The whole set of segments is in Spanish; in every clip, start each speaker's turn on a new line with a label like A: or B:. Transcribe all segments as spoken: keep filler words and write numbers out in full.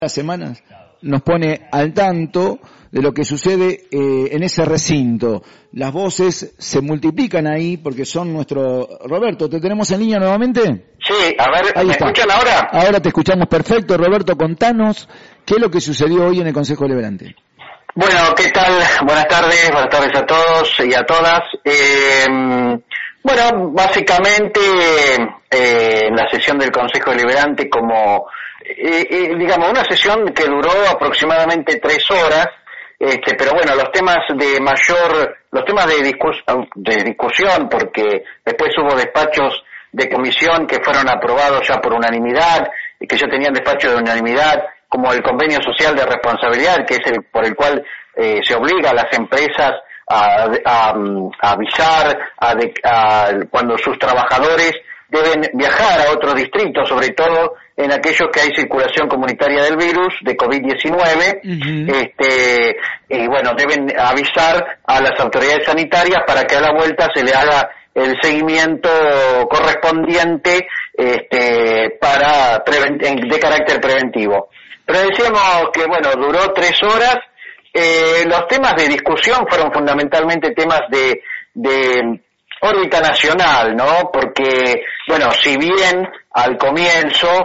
A: Las semanas nos pone al tanto de lo que sucede eh, en ese recinto. Las voces se multiplican ahí porque son nuestro... Roberto, ¿te tenemos en línea nuevamente?
B: Sí, a ver,
A: ahí
B: ¿me
A: está.
B: escuchan ahora?
A: Ahora te escuchamos perfecto. Roberto, contanos qué es lo que sucedió hoy en el Consejo Deliberante.
B: Bueno, ¿qué tal? Buenas tardes, buenas tardes a todos y a todas. Eh, bueno, básicamente eh, en la sesión del Consejo Deliberante, como eh, eh, digamos, una sesión que duró aproximadamente tres horas, este, pero bueno, los temas de mayor, los temas de, discus, de discusión, porque después hubo despachos de comisión que fueron aprobados ya por unanimidad, y que ya tenían despacho de unanimidad, como el convenio social de responsabilidad, que es el por el cual eh, se obliga a las empresas a, a, a avisar a de, a, cuando sus trabajadores deben viajar a otro distrito, sobre todo en aquellos que hay circulación comunitaria del virus, de COVID diecinueve, uh-huh. este, y bueno, deben avisar a las autoridades sanitarias para que a la vuelta se le haga el seguimiento correspondiente este, para preven- de carácter preventivo. Pero decíamos que, bueno, duró tres horas. Eh, los temas de discusión fueron fundamentalmente temas de, de órbita nacional, ¿no? Porque, bueno, si bien al comienzo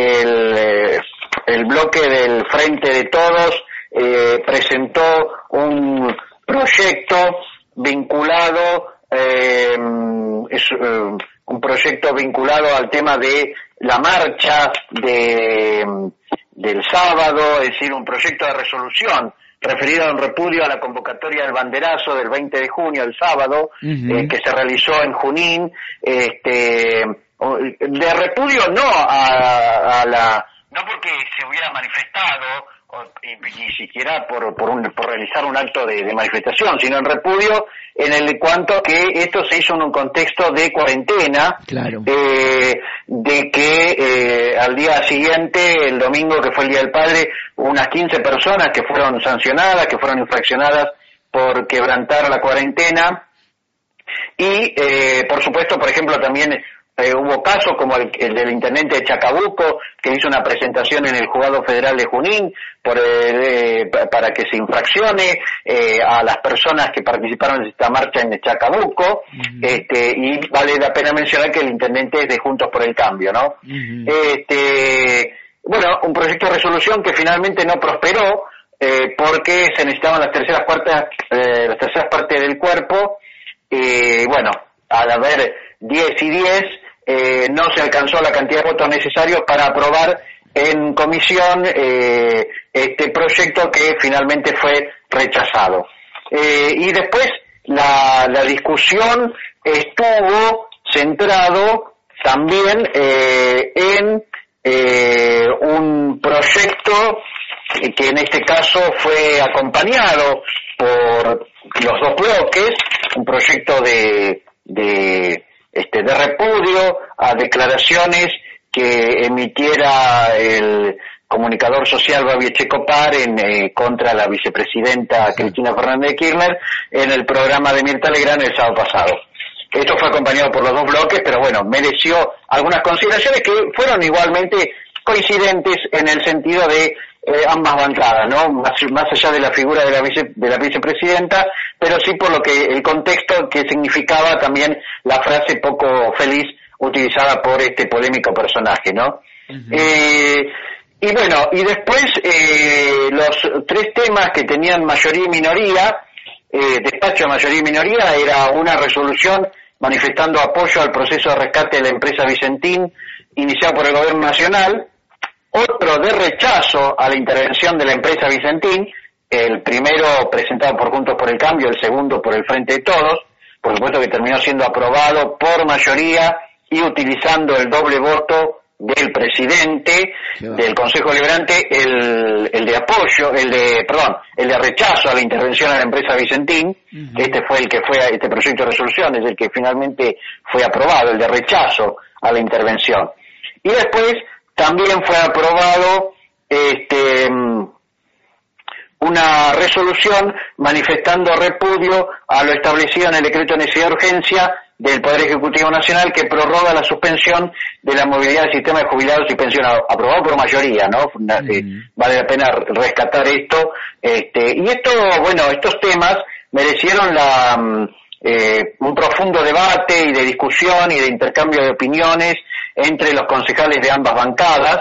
B: el, el bloque del Frente de Todos eh, presentó un proyecto vinculado, eh, es, eh, un proyecto vinculado al tema de la marcha de del sábado, es decir, un proyecto de resolución referido a un repudio a la convocatoria del banderazo del veinte de junio, el sábado, uh-huh. eh, que se realizó en Junín, este, de repudio no a, a la, no porque se hubiera manifestado, o, y, ni siquiera por por, un, por realizar un acto de, de manifestación, sino en repudio en el cuanto que esto se hizo en un contexto de cuarentena,
A: claro.
B: eh, de que eh, al día siguiente, el domingo que fue el Día del Padre, unas quince personas que fueron sancionadas, que fueron infraccionadas por quebrantar la cuarentena, y eh, por supuesto, por ejemplo, también Eh, hubo casos como el, el del intendente de Chacabuco, que hizo una presentación en el Juzgado Federal de Junín por, eh, eh, para que se infraccione eh, a las personas que participaron en esta marcha en Chacabuco, uh-huh. este, y vale la pena mencionar que el intendente es de Juntos por el Cambio, ¿no? Uh-huh. Este, bueno, un proyecto de resolución que finalmente no prosperó eh, porque se necesitaban las terceras partes, eh, las terceras partes del cuerpo, y bueno, al haber diez y diez, Eh, no se alcanzó la cantidad de votos necesarios para aprobar en comisión eh, este proyecto que finalmente fue rechazado. Eh, y después la, la discusión estuvo centrado también eh, en eh, un proyecto que en este caso fue acompañado por los dos bloques, un proyecto de... de Este, de repudio a declaraciones que emitiera el comunicador social Babi Echecopar en eh, contra la vicepresidenta sí. Cristina Fernández de Kirchner en el programa de Mirta Legrand el sábado pasado. Esto fue acompañado por los dos bloques, pero bueno, mereció algunas consideraciones que fueron igualmente coincidentes en el sentido de eh, ambas bancadas, ¿no? Más, más allá de la figura de la vice, de la vicepresidenta, pero sí por lo que el contexto que significaba también la frase poco feliz utilizada por este polémico personaje, ¿no? Uh-huh. Eh, y bueno, y después eh, los tres temas que tenían mayoría y minoría, eh, despacho de mayoría y minoría, era una resolución manifestando apoyo al proceso de rescate de la empresa Vicentín, iniciado por el gobierno nacional, otro de rechazo a la intervención de la empresa Vicentín, el primero presentado por Juntos por el Cambio, el segundo por el Frente de Todos, por supuesto que terminó siendo aprobado por mayoría y utilizando el doble voto del presidente del Consejo Deliberante, el, el de apoyo, el de, perdón, el de rechazo a la intervención a la empresa Vicentín, uh-huh. este fue el que fue, este proyecto de resolución es el que finalmente fue aprobado, el de rechazo a la intervención. Y después también fue aprobado este una resolución manifestando repudio a lo establecido en el decreto de necesidad de urgencia del Poder Ejecutivo Nacional que prorroga la suspensión de la movilidad del sistema de jubilados y pensionados, aprobado por mayoría, ¿no? Mm. Vale la pena rescatar esto. Este, y esto, bueno, estos temas merecieron la, eh, un profundo debate y de discusión y de intercambio de opiniones entre los concejales de ambas bancadas,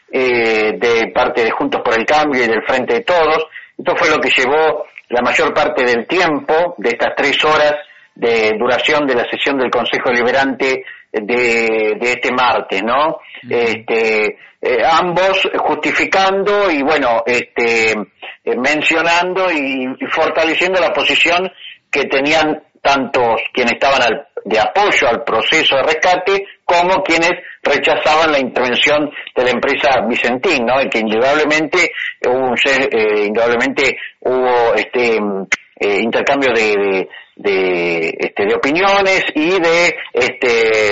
B: eh, de parte de Juntos por el Cambio y del Frente de Todos. Esto fue lo que llevó la mayor parte del tiempo de estas tres horas de duración de la sesión del Consejo Deliberante de, de este martes, ¿no? Uh-huh. Este, eh, ambos justificando y bueno, este, eh, mencionando y, y fortaleciendo la posición que tenían tantos quienes estaban al, de apoyo al proceso de rescate como quienes rechazaban la intervención de la empresa Vicentín, ¿no? Y que indudablemente hubo, eh, indudablemente hubo este eh, intercambio de, de de este de opiniones y de este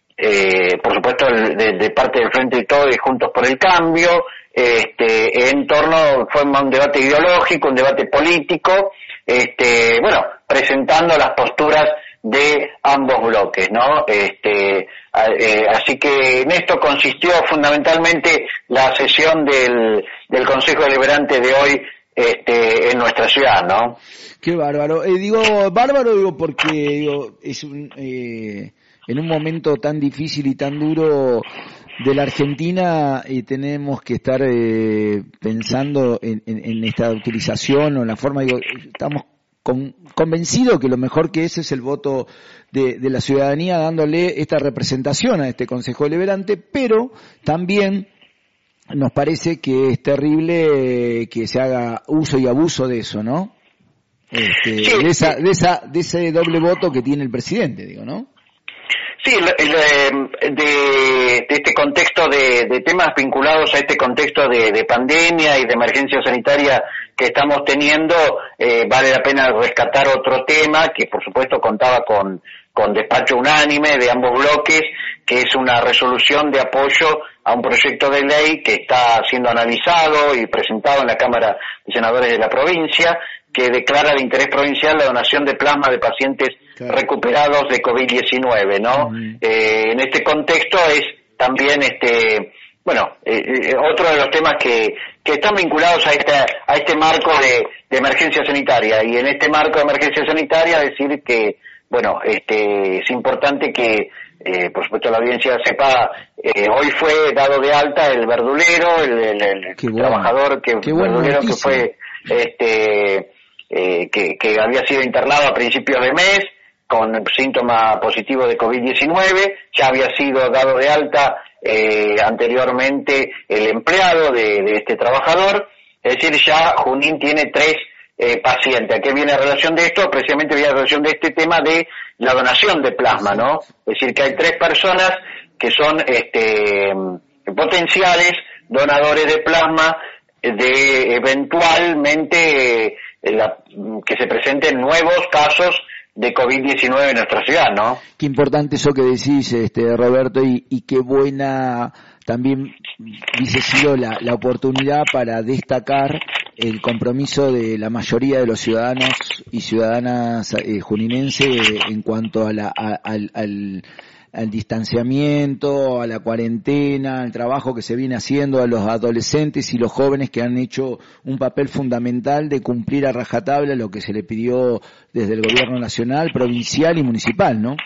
B: eh, por supuesto de, de parte del Frente de Todos y Juntos por el Cambio, este en torno, fue un debate ideológico, un debate político, este bueno, presentando las posturas de ambos bloques, ¿no? Este eh, así que en esto consistió fundamentalmente la sesión del del Consejo Deliberante de hoy este en nuestra ciudad, ¿no?
A: Qué bárbaro. Eh, digo, bárbaro digo porque digo, es un, eh, en un momento tan difícil y tan duro de la Argentina eh, tenemos que estar eh, pensando en, en, en esta utilización o en la forma, digo, estamos con, convencidos que lo mejor que es es el voto de, de la ciudadanía dándole esta representación a este Consejo Deliberante, pero también nos parece que es terrible eh, que se haga uso y abuso de eso, ¿no? Este, sí, de esa, de esa, de ese doble voto que tiene el presidente, digo, ¿no?
B: Sí, de, de, de este contexto de, de temas vinculados a este contexto de, de pandemia y de emergencia sanitaria que estamos teniendo, eh, vale la pena rescatar otro tema que por supuesto contaba con, con despacho unánime de ambos bloques, que es una resolución de apoyo a un proyecto de ley que está siendo analizado y presentado en la Cámara de Senadores de la provincia, que declara de interés provincial la donación de plasma de pacientes claro. recuperados de COVID diecinueve, ¿no? Uh-huh. Eh, en este contexto es también este, bueno, eh, eh, otro de los temas que, que están vinculados a este, a este marco de, de emergencia sanitaria, y en este marco de emergencia sanitaria decir que, bueno, este, es importante que, eh, por supuesto la audiencia sepa, eh, hoy fue dado de alta el verdulero, el, el, el bueno. trabajador que,
A: Qué
B: verdulero que fue, este, Eh, que, que había sido internado a principios de mes con síntoma positivo de COVID diecinueve, ya había sido dado de alta eh, anteriormente el empleado de, de este trabajador, es decir, ya Junín tiene tres eh, pacientes. ¿A qué viene a relación de esto? Precisamente viene a relación de este tema de la donación de plasma, ¿no? Es decir, que hay tres personas que son este potenciales donadores de plasma de eventualmente La, que se presenten nuevos casos de COVID diecinueve en nuestra ciudad, ¿no?
A: Qué importante eso que decís, este Roberto, y, y qué buena también hubiese sido la, la oportunidad para destacar el compromiso de la mayoría de los ciudadanos y ciudadanas eh, juninenses en cuanto a la, a, al, al al distanciamiento, a la cuarentena, al trabajo que se viene haciendo a los adolescentes y los jóvenes que han hecho un papel fundamental de cumplir a rajatabla lo que se le pidió desde el gobierno nacional, provincial y municipal, ¿no?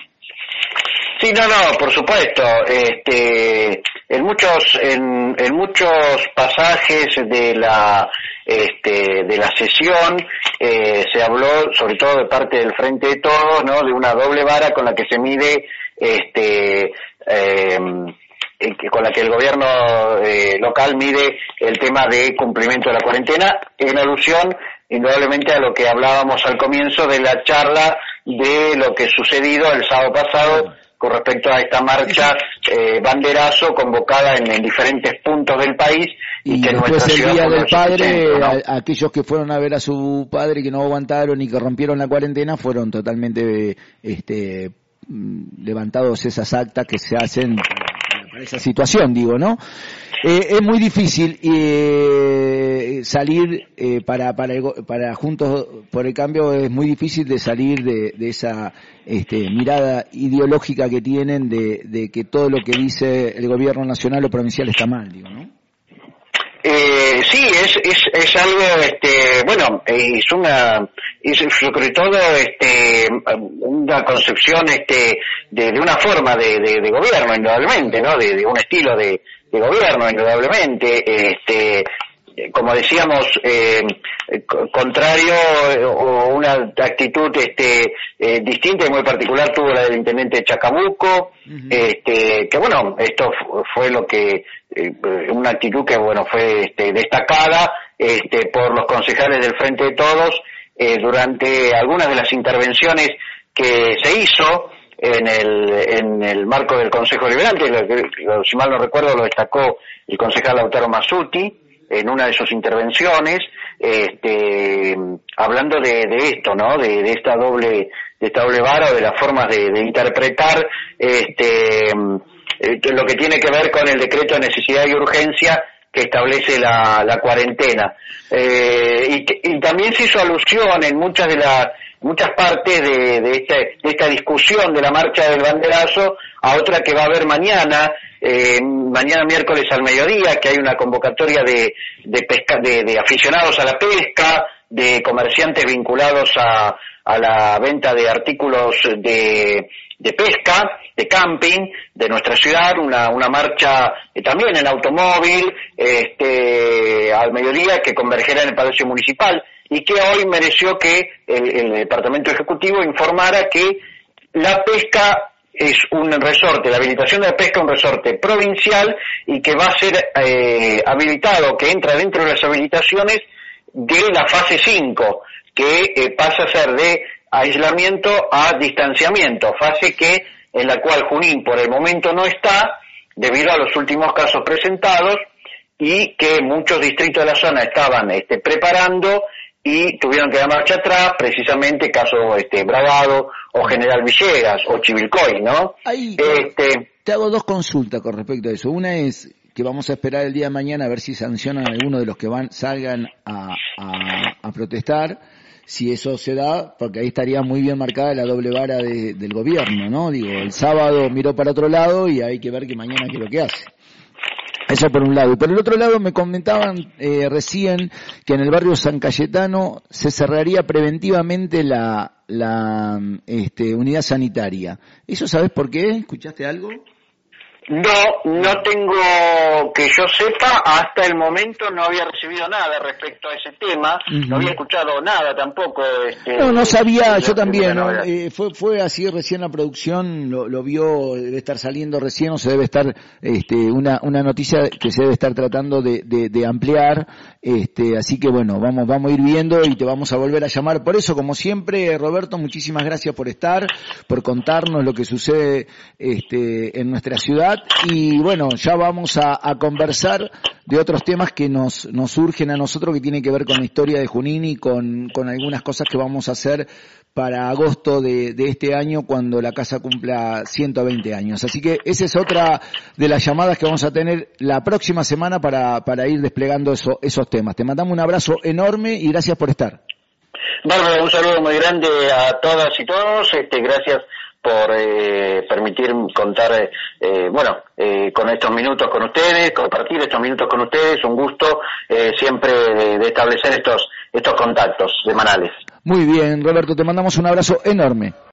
B: Sí, no, no, por supuesto. Este, en muchos, en, en muchos pasajes de la, este, de la sesión eh, se habló, sobre todo de parte del Frente de Todos, ¿no? De una doble vara con la que se mide, este, eh, con la que el gobierno eh, local mide el tema de cumplimiento de la cuarentena, en alusión indudablemente a lo que hablábamos al comienzo de la charla de lo que sucedido el sábado pasado con respecto a esta marcha eh, banderazo convocada en, en diferentes puntos del país y,
A: y
B: que
A: después el día del padre,
B: ¿no?
A: a, aquellos que fueron a ver a su padre que no aguantaron y que rompieron la cuarentena fueron totalmente este levantados esas actas que se hacen para esa situación, digo, ¿no? Eh, es muy difícil eh, salir eh, para para el, para Juntos por el Cambio es muy difícil de salir de, de esa este, mirada ideológica que tienen de, de que todo lo que dice el gobierno nacional o provincial está mal, digo, ¿no?
B: Eh, sí, es, es, es algo, este, bueno, es una, es sobre todo, este, una concepción, este, de, de una forma de, de, de gobierno, indudablemente, ¿no? De, de un estilo de, de gobierno, indudablemente, este, como decíamos, eh, contrario o una actitud, este, eh, distinta y muy particular tuvo la del intendente de Chacabuco, uh-huh. este, que bueno, esto fue lo que, eh, una actitud que bueno, fue, este, destacada, este, por los concejales del Frente de Todos, eh, durante algunas de las intervenciones que se hizo en el, en el marco del Consejo Deliberante, lo, lo, si mal no recuerdo lo destacó el concejal Lautaro Mazzutti, en una de sus intervenciones, este, hablando de, de esto, ¿no? De, de esta doble, de esta doble vara o de las formas de, de interpretar, este, lo que tiene que ver con el decreto de necesidad y urgencia que establece la, la cuarentena. Eh, y, y también se hizo alusión en muchas de las, muchas partes de, de esta, de esta discusión de la marcha del banderazo a otra que va a haber mañana, eh, mañana miércoles al mediodía, que hay una convocatoria de, de pesca, de, de aficionados a la pesca, de comerciantes vinculados a, a la venta de artículos de, de pesca, de camping, de nuestra ciudad, una, una marcha eh, también en automóvil, este, al mediodía, que convergerá en el Palacio Municipal, y que hoy mereció que el, el Departamento Ejecutivo informara que la pesca es un resorte, la habilitación de la pesca es un resorte provincial y que va a ser eh, habilitado, que entra dentro de las habilitaciones de la fase cinco, que eh, pasa a ser de aislamiento a distanciamiento, fase que en la cual Junín por el momento no está, debido a los últimos casos presentados, y que muchos distritos de la zona estaban este, preparando y tuvieron que dar marcha atrás, precisamente caso este Bravado o General Villegas o Chivilcoy, ¿no?
A: Ahí,
B: este,
A: te hago dos consultas con respecto a eso. Una es que vamos a esperar el día de mañana a ver si sancionan a alguno de los que van salgan a, a, a protestar, si eso se da, porque ahí estaría muy bien marcada la doble vara de, del gobierno, ¿no? Digo, el sábado miró para otro lado y hay que ver que mañana qué es lo que hace. Eso por un lado. Y por el otro lado me comentaban eh, recién que en el barrio San Cayetano se cerraría preventivamente la, la este, unidad sanitaria. ¿Eso sabes por qué? ¿Escuchaste algo?
B: No, no tengo, que yo sepa, hasta el momento no había recibido nada respecto a ese tema, uh-huh. No había escuchado nada tampoco. Este,
A: no, no sabía, yo también, ¿no? eh, fue fue así recién la producción, lo, lo vio, debe estar saliendo recién, o se debe estar, este, una una noticia que se debe estar tratando de, de, de ampliar, este, así que bueno, vamos vamos a ir viendo y te vamos a volver a llamar. Por eso, como siempre, Roberto, muchísimas gracias por estar, por contarnos lo que sucede este, en nuestra ciudad. Y bueno, ya vamos a, a conversar de otros temas que nos, nos surgen a nosotros, que tienen que ver con la historia de Junín y con, con algunas cosas que vamos a hacer para agosto de, de este año, cuando la casa cumpla ciento veinte años. Así que esa es otra de las llamadas que vamos a tener la próxima semana para, para ir desplegando eso, esos temas. Te mandamos un abrazo enorme y gracias por estar.
B: Bárbara, un saludo muy grande a todas y todos, este, gracias por eh, permitir contar, eh, bueno, eh, con estos minutos con ustedes, compartir estos minutos con ustedes, un gusto eh, siempre de, de establecer estos estos contactos semanales.
A: Muy bien, Roberto, te mandamos un abrazo enorme.